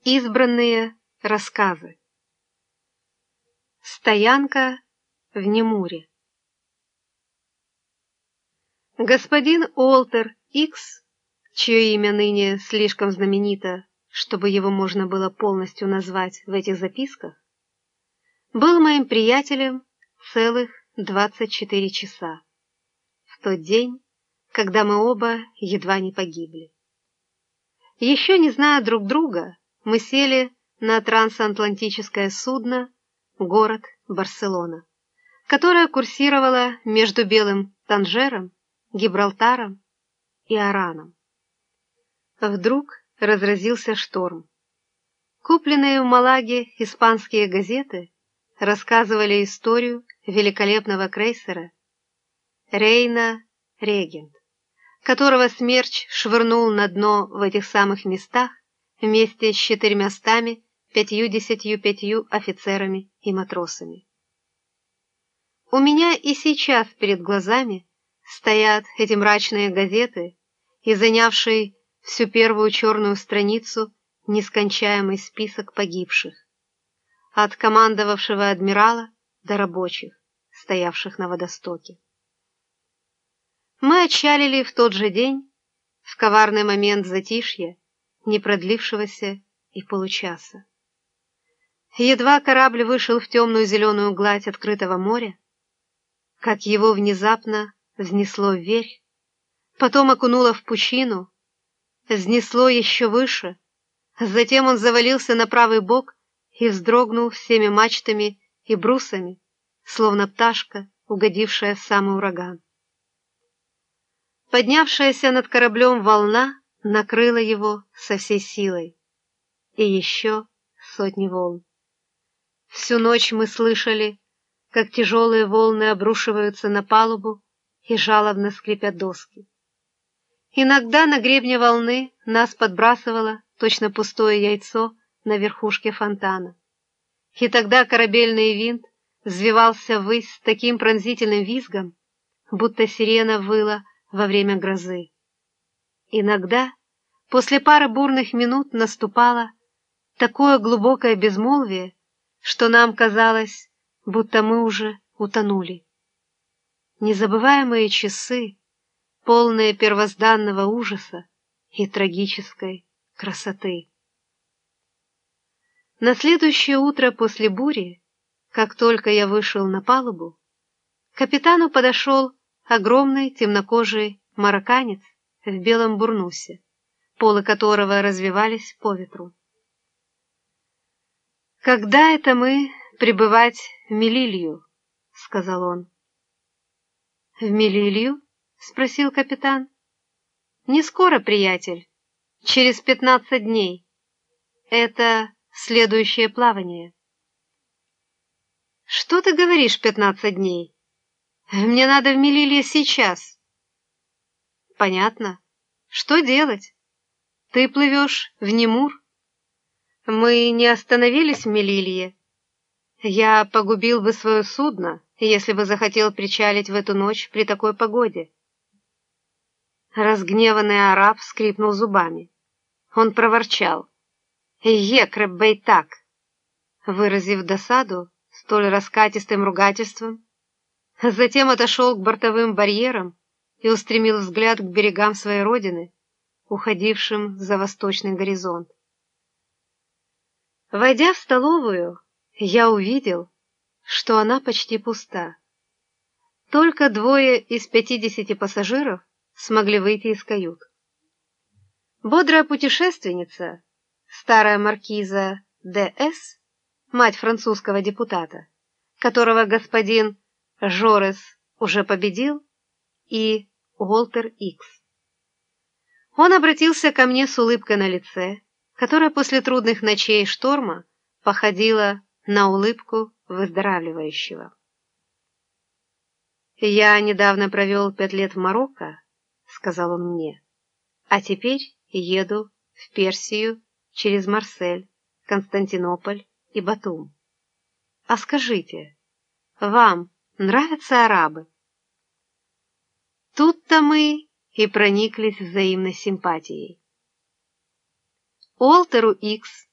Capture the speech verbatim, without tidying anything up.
Избранные рассказы. Стоянка в Немуре. Господин Уолтер Икс, чье имя ныне слишком знаменито, чтобы его можно было полностью назвать в этих записках, был моим приятелем целых двадцать четыре часа, в тот день, когда мы оба едва не погибли. Еще не зная друг друга, мы сели на трансатлантическое судно «Город Барселона», которое курсировало между Белым Танжером, Гибралтаром и Ораном. Вдруг разразился шторм. Купленные в Малаге испанские газеты рассказывали историю великолепного крейсера «Рейна Регент», которого смерч швырнул на дно в этих самых местах вместе с четырьмястами пятьюдесятью пятью офицерами и матросами. У меня и сейчас перед глазами стоят эти мрачные газеты и занявший всю первую черную страницу нескончаемый список погибших, от командовавшего адмирала до рабочих, стоявших на водостоке. Мы отчалили в тот же день, в коварный момент затишья, не продлившегося и получаса. Едва корабль вышел в темную зеленую гладь открытого моря, как его внезапно взнесло вверх, потом окунуло в пучину, взнесло еще выше, затем он завалился на правый бок и вздрогнул всеми мачтами и брусами, словно пташка, угодившая в самый ураган. Поднявшаяся над кораблем волна накрыла его со всей силой. И еще сотни волн. Всю ночь мы слышали, как тяжелые волны обрушиваются на палубу и жалобно скрипят доски. Иногда на гребне волны нас подбрасывало точно пустое яйцо на верхушке фонтана. И тогда корабельный винт взвивался ввысь с таким пронзительным визгом, будто сирена выла во время грозы. Иногда, после пары бурных минут, наступало такое глубокое безмолвие, что нам казалось, будто мы уже утонули. Незабываемые часы, полные первозданного ужаса и трагической красоты. На следующее утро после бури, как только я вышел на палубу, к капитану подошел огромный темнокожий марокканец в белом бурнусе, полы которого развивались по ветру. «Когда это мы прибывать в Мелилью?» — сказал он. «В Мелилью?» — спросил капитан. «Не скоро, приятель, через пятнадцать дней. Это следующее плавание». «Что ты говоришь пятнадцать дней? Мне надо в Мелилье сейчас». «Понятно. Что делать? Ты плывешь в Немур. Мы не остановились в Мелилье. Я погубил бы свое судно, если бы захотел причалить в эту ночь при такой погоде». Разгневанный араб скрипнул зубами. Он проворчал: «Екреб бейтак», выразив досаду столь раскатистым ругательством, затем отошел к бортовым барьерам и устремил взгляд к берегам своей родины, уходившим за восточный горизонт. Войдя в столовую, я увидел, что она почти пуста. Только двое из пятидесяти пассажиров смогли выйти из кают. Бодрая путешественница, старая маркиза Д С, мать французского депутата, которого господин Жорес уже победил, и Уолтер Икс. Он обратился ко мне с улыбкой на лице, которая после трудных ночей и шторма походила на улыбку выздоравливающего. «Я недавно провел пять лет в Марокко», — сказал он мне, «а теперь еду в Персию через Марсель, Константинополь и Батум. А скажите, вам нравятся арабы?» Тут-то мы и прониклись взаимной симпатией. Уолтеру Икс